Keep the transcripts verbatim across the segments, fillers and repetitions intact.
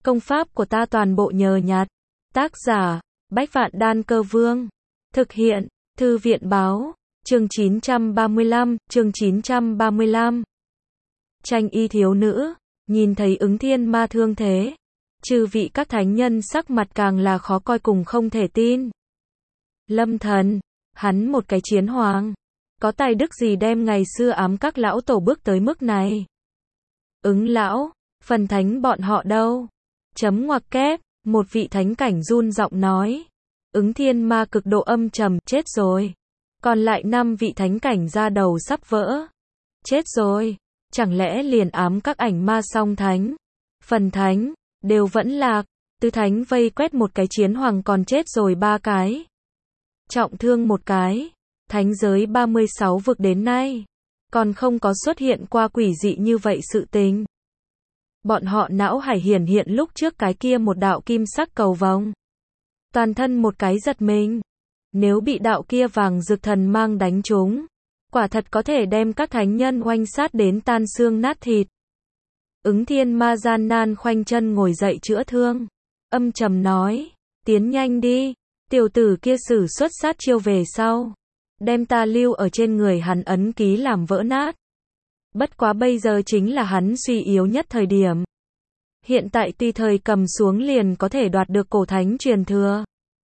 Công pháp của ta toàn bộ nhờ nhặt. Tác giả, Bách Vạn Đan Cơ Vương. Thực hiện, Thư viện Báo. Chương chín trăm ba mươi lăm, chương chín trăm ba mươi lăm. Tranh y thiếu nữ, nhìn thấy Ứng Thiên Ma thương thế. Chư vị các thánh nhân sắc mặt càng là khó coi cùng không thể tin. Lâm Thần, hắn một cái chiến hoàng. Có tài đức gì đem ngày xưa ám các lão tổ bước tới mức này? Ứng lão, phần thánh bọn họ đâu? Chấm ngoặc kép, một vị thánh cảnh run giọng nói. Ứng Thiên Ma cực độ âm trầm, chết rồi. Còn lại năm vị thánh cảnh ra đầu sắp vỡ. Chết rồi, chẳng lẽ liền ám các ảnh ma song thánh, phần thánh, đều vẫn lạc, tứ thánh vây quét một cái chiến hoàng còn chết rồi ba cái. Trọng thương một cái, thánh giới ba mươi sáu vực đến nay, còn không có xuất hiện qua quỷ dị như vậy sự tình. Bọn họ não hải hiển hiện lúc trước cái kia một đạo kim sắc cầu vồng. Toàn thân một cái giật mình. Nếu bị đạo kia vàng rực thần mang đánh trúng, quả thật có thể đem các thánh nhân oanh sát đến tan xương nát thịt. Ứng Thiên Ma gian nan khoanh chân ngồi dậy chữa thương. Âm trầm nói, tiến nhanh đi, tiểu tử kia sử xuất sát chiêu về sau. Đem ta lưu ở trên người hắn ấn ký làm vỡ nát. Bất quá bây giờ chính là hắn suy yếu nhất thời điểm. Hiện tại tùy thời cầm xuống liền có thể đoạt được cổ thánh truyền thừa.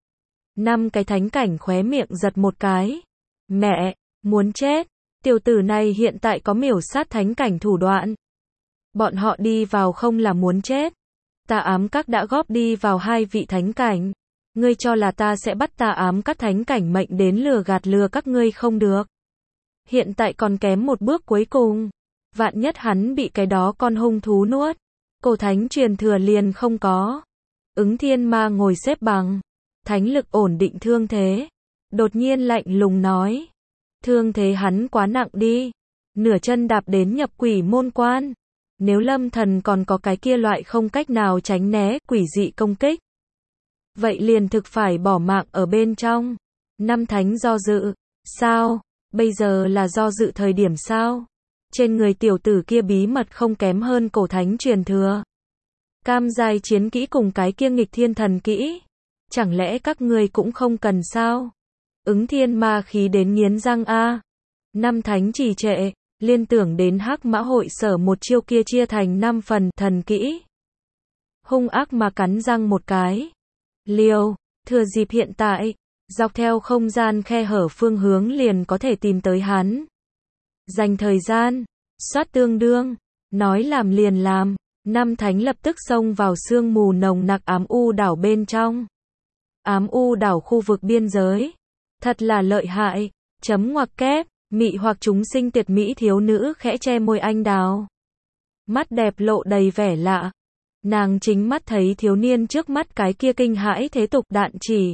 Năm cái thánh cảnh khóe miệng giật một cái. Mẹ, muốn chết. Tiểu tử này hiện tại có miểu sát thánh cảnh thủ đoạn. Bọn họ đi vào không là muốn chết. Ta ám các đã góp đi vào hai vị thánh cảnh. Ngươi cho là ta sẽ bắt ta ám các thánh cảnh mệnh đến lừa gạt lừa các ngươi không được. Hiện tại còn kém một bước cuối cùng. Vạn nhất hắn bị cái đó con hung thú nuốt. Cổ thánh truyền thừa liền không có. Ứng Thiên Ma ngồi xếp bằng. Thánh lực ổn định thương thế. Đột nhiên lạnh lùng nói. Thương thế hắn quá nặng đi. Nửa chân đạp đến nhập quỷ môn quan. Nếu Lâm Thần còn có cái kia loại không cách nào tránh né quỷ dị công kích. Vậy liền thực phải bỏ mạng ở bên trong. Năm thánh do dự. Sao? Bây giờ là do dự thời điểm sao? Trên người tiểu tử kia bí mật không kém hơn cổ thánh truyền thừa. Cam giai chiến kỹ cùng cái kia nghịch thiên thần kỹ. Chẳng lẽ các ngươi cũng không cần sao? Ứng Thiên Ma khí đến nghiến răng a. Năm thánh trì trệ, liên tưởng đến Hắc Mã hội sở một chiêu kia chia thành năm phần thần kỹ. Hung ác mà cắn răng một cái. Liều, thừa dịp hiện tại, dọc theo không gian khe hở phương hướng liền có thể tìm tới hắn. Dành thời gian, soát tương đương, nói làm liền làm. Năm thánh lập tức xông vào sương mù nồng nặc ám u đảo bên trong. Ám u đảo khu vực biên giới. Thật là lợi hại. Chấm ngoặc kép, mị hoặc chúng sinh tuyệt mỹ thiếu nữ khẽ che môi anh đào. Mắt đẹp lộ đầy vẻ lạ. Nàng chính mắt thấy thiếu niên trước mắt cái kia kinh hãi thế tục đạn chỉ.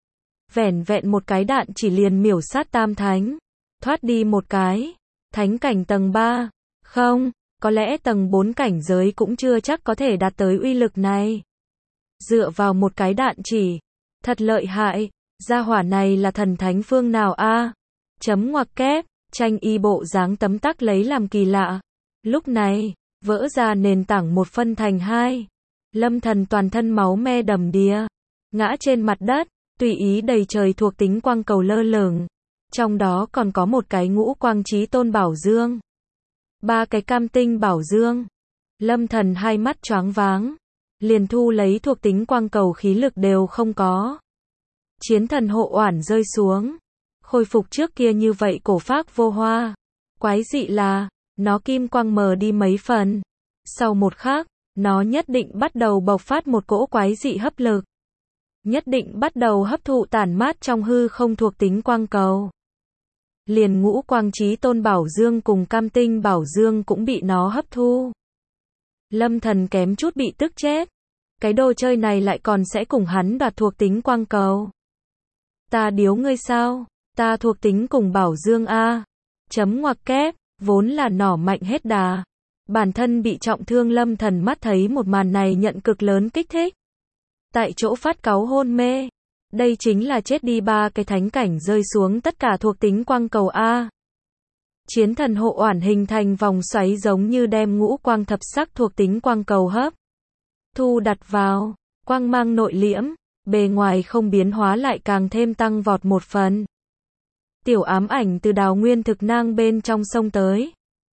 Vẻn vẹn một cái đạn chỉ liền miểu sát tam thánh. Thoát đi một cái. Thánh cảnh tầng ba. Không, có lẽ tầng bốn cảnh giới cũng chưa chắc có thể đạt tới uy lực này. Dựa vào một cái đạn chỉ. Thật lợi hại. Gia hỏa này là thần thánh phương nào a? Chấm ngoặc kép, tranh y bộ dáng tấm tắc lấy làm kỳ lạ. Lúc này, vỡ ra nền tảng một phân thành hai. Lâm Thần toàn thân máu me đầm đìa. Ngã trên mặt đất, tùy ý đầy trời thuộc tính quang cầu lơ lửng. Trong đó còn có một cái ngũ quang chí tôn bảo dương. Ba cái cam tinh bảo dương. Lâm Thần hai mắt choáng váng. Liền thu lấy thuộc tính quang cầu khí lực đều không có. Chiến thần hộ oản rơi xuống. Khôi phục trước kia như vậy cổ phác vô hoa. Quái dị là, nó kim quang mờ đi mấy phần. Sau một khắc, nó nhất định bắt đầu bộc phát một cỗ quái dị hấp lực. Nhất định bắt đầu hấp thụ tản mát trong hư không thuộc tính quang cầu. Liền ngũ quang chí tôn bảo dương cùng cam tinh bảo dương cũng bị nó hấp thu. Lâm Thần kém chút bị tức chết. Cái đồ chơi này lại còn sẽ cùng hắn đoạt thuộc tính quang cầu. Ta điếu ngươi sao? Ta thuộc tính cùng bảo dương a. Chấm ngoặc kép, vốn là nỏ mạnh hết đà. Bản thân bị trọng thương Lâm Thần mắt thấy một màn này nhận cực lớn kích thích. Tại chỗ phát cáu hôn mê. Đây chính là chết đi ba cái thánh cảnh rơi xuống tất cả thuộc tính quang cầu a. Chiến thần hộ oản hình thành vòng xoáy giống như đem ngũ quang thập sắc thuộc tính quang cầu hấp thu đặt vào, quang mang nội liễm, bề ngoài không biến hóa lại càng thêm tăng vọt một phần. Tiểu ám ảnh từ đào nguyên thực nang bên trong sông tới.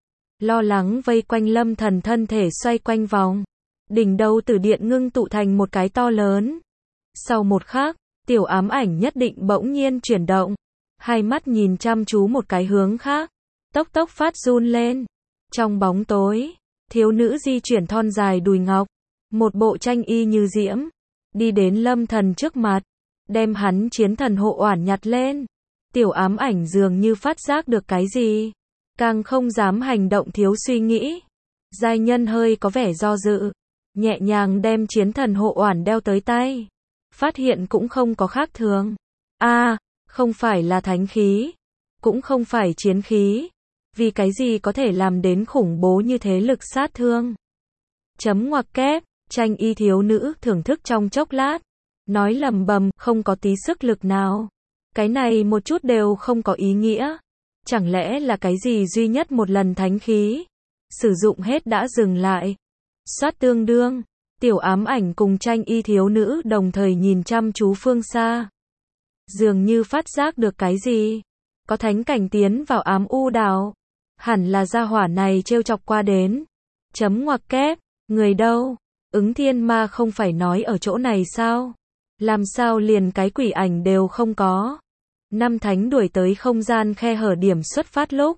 Lo lắng vây quanh Lâm Thần thân thể xoay quanh vòng. Đỉnh đầu tử điện ngưng tụ thành một cái to lớn. Sau một khắc, tiểu ám ảnh nhất định bỗng nhiên chuyển động. Hai mắt nhìn chăm chú một cái hướng khác. Tốc tốc phát run lên. Trong bóng tối, thiếu nữ di chuyển thon dài đùi ngọc. Một bộ tranh y như diễm. Đi đến Lâm Thần trước mặt. Đem hắn chiến thần hộ oản nhặt lên. Tiểu ám ảnh dường như phát giác được cái gì. Càng không dám hành động thiếu suy nghĩ. Giai nhân hơi có vẻ do dự. Nhẹ nhàng đem chiến thần hộ oản đeo tới tay. Phát hiện cũng không có khác thường. A, à, không phải là thánh khí. Cũng không phải chiến khí. Vì cái gì có thể làm đến khủng bố như thế lực sát thương. Chấm ngoặc kép, tranh y thiếu nữ thưởng thức trong chốc lát. Nói lầm bầm, không có tí sức lực nào. Cái này một chút đều không có ý nghĩa. Chẳng lẽ là cái gì duy nhất một lần thánh khí. Sử dụng hết đã dừng lại. Soát tương đương. Tiểu ám ảnh cùng tranh y thiếu nữ đồng thời nhìn chăm chú phương xa. Dường như phát giác được cái gì. Có thánh cảnh tiến vào ám u đảo. Hẳn là gia hỏa này trêu chọc qua đến. Chấm ngoặc kép. Người đâu? Ứng thiên ma không phải nói ở chỗ này sao? Làm sao liền cái quỷ ảnh đều không có? Năm thánh đuổi tới không gian khe hở điểm xuất phát lúc.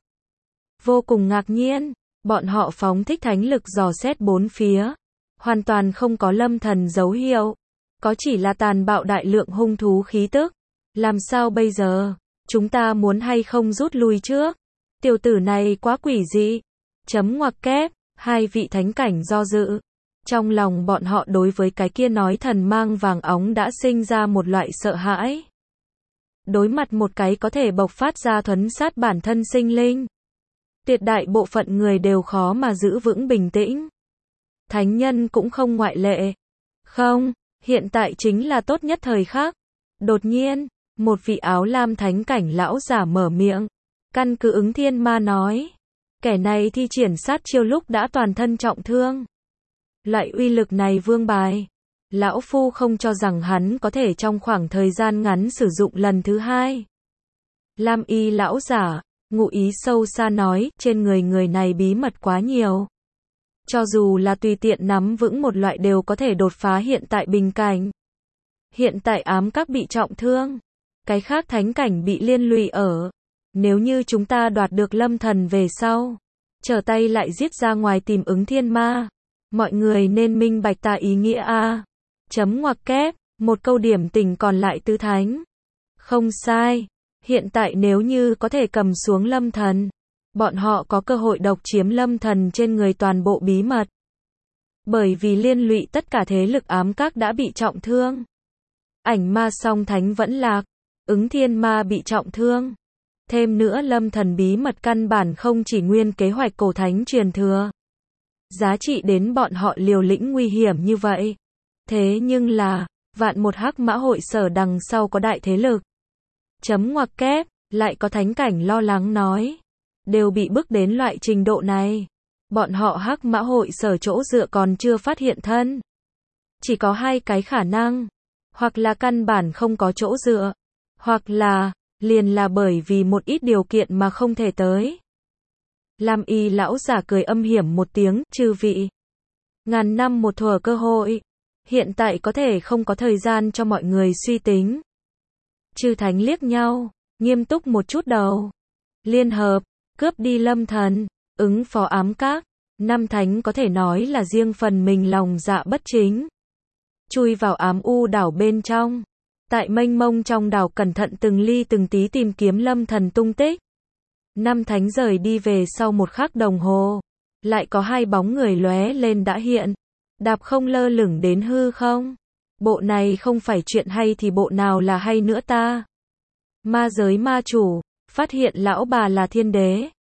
Vô cùng ngạc nhiên. Bọn họ phóng thích thánh lực dò xét bốn phía. Hoàn toàn không có Lâm Thần dấu hiệu. Có chỉ là tàn bạo đại lượng hung thú khí tức. Làm sao bây giờ? Chúng ta muốn hay không rút lui trước? Tiểu tử này quá quỷ dị. Chấm ngoặc kép. Hai vị thánh cảnh do dự. Trong lòng bọn họ đối với cái kia nói thần mang vàng óng đã sinh ra một loại sợ hãi. Đối mặt một cái có thể bộc phát ra thuấn sát bản thân sinh linh. Tuyệt đại bộ phận người đều khó mà giữ vững bình tĩnh. Thánh nhân cũng không ngoại lệ. Không, hiện tại chính là tốt nhất thời khắc. Đột nhiên, một vị áo lam thánh cảnh lão giả mở miệng. Căn cứ ứng thiên ma nói. Kẻ này thi triển sát chiêu lúc đã toàn thân trọng thương. Loại uy lực này vương bài. Lão Phu không cho rằng hắn có thể trong khoảng thời gian ngắn sử dụng lần thứ hai. Lam y lão giả, ngụ ý sâu xa nói, trên người người này bí mật quá nhiều. Cho dù là tùy tiện nắm vững một loại đều có thể đột phá hiện tại bình cảnh. Hiện tại ám các bị trọng thương. Cái khác thánh cảnh bị liên lụy ở. Nếu như chúng ta đoạt được Lâm Thần về sau. Trở tay lại giết ra ngoài tìm ứng thiên ma. Mọi người nên minh bạch ta ý nghĩa a. Chấm ngoặc kép, một câu điểm tình còn lại tứ thánh. Không sai. Hiện tại nếu như có thể cầm xuống Lâm Thần. Bọn họ có cơ hội độc chiếm Lâm Thần trên người toàn bộ bí mật. Bởi vì liên lụy tất cả thế lực ám các đã bị trọng thương. Ảnh ma song thánh vẫn lạc. Ứng thiên ma bị trọng thương. Thêm nữa Lâm Thần bí mật căn bản không chỉ nguyên kế hoạch cổ thánh truyền thừa. Giá trị đến bọn họ liều lĩnh nguy hiểm như vậy. Thế nhưng là, vạn một hắc mã hội sở đằng sau có đại thế lực. Chấm ngoặc kép, lại có thánh cảnh lo lắng nói. Đều bị bức đến loại trình độ này. Bọn họ hắc mã hội sở chỗ dựa còn chưa phát hiện thân. Chỉ có hai cái khả năng. Hoặc là căn bản không có chỗ dựa. Hoặc là, liền là bởi vì một ít điều kiện mà không thể tới. Lam y lão giả cười âm hiểm một tiếng, chư vị. Ngàn năm một thuở cơ hội. Hiện tại có thể không có thời gian cho mọi người suy tính. Chư thánh liếc nhau, nghiêm túc một chút đầu. Liên hợp, cướp đi Lâm Thần, ứng phó ám các. Năm thánh có thể nói là riêng phần mình lòng dạ bất chính. Chui vào ám u đảo bên trong. Tại mênh mông trong đảo cẩn thận từng ly từng tí tìm kiếm Lâm Thần tung tích. Năm thánh rời đi về sau một khắc đồng hồ. Lại có hai bóng người lóe lên đã hiện. Đạp không lơ lửng đến hư không. Bộ này không phải chuyện hay thì bộ nào là hay nữa ta. Ma giới ma chủ, phát hiện lão bà là thiên đế.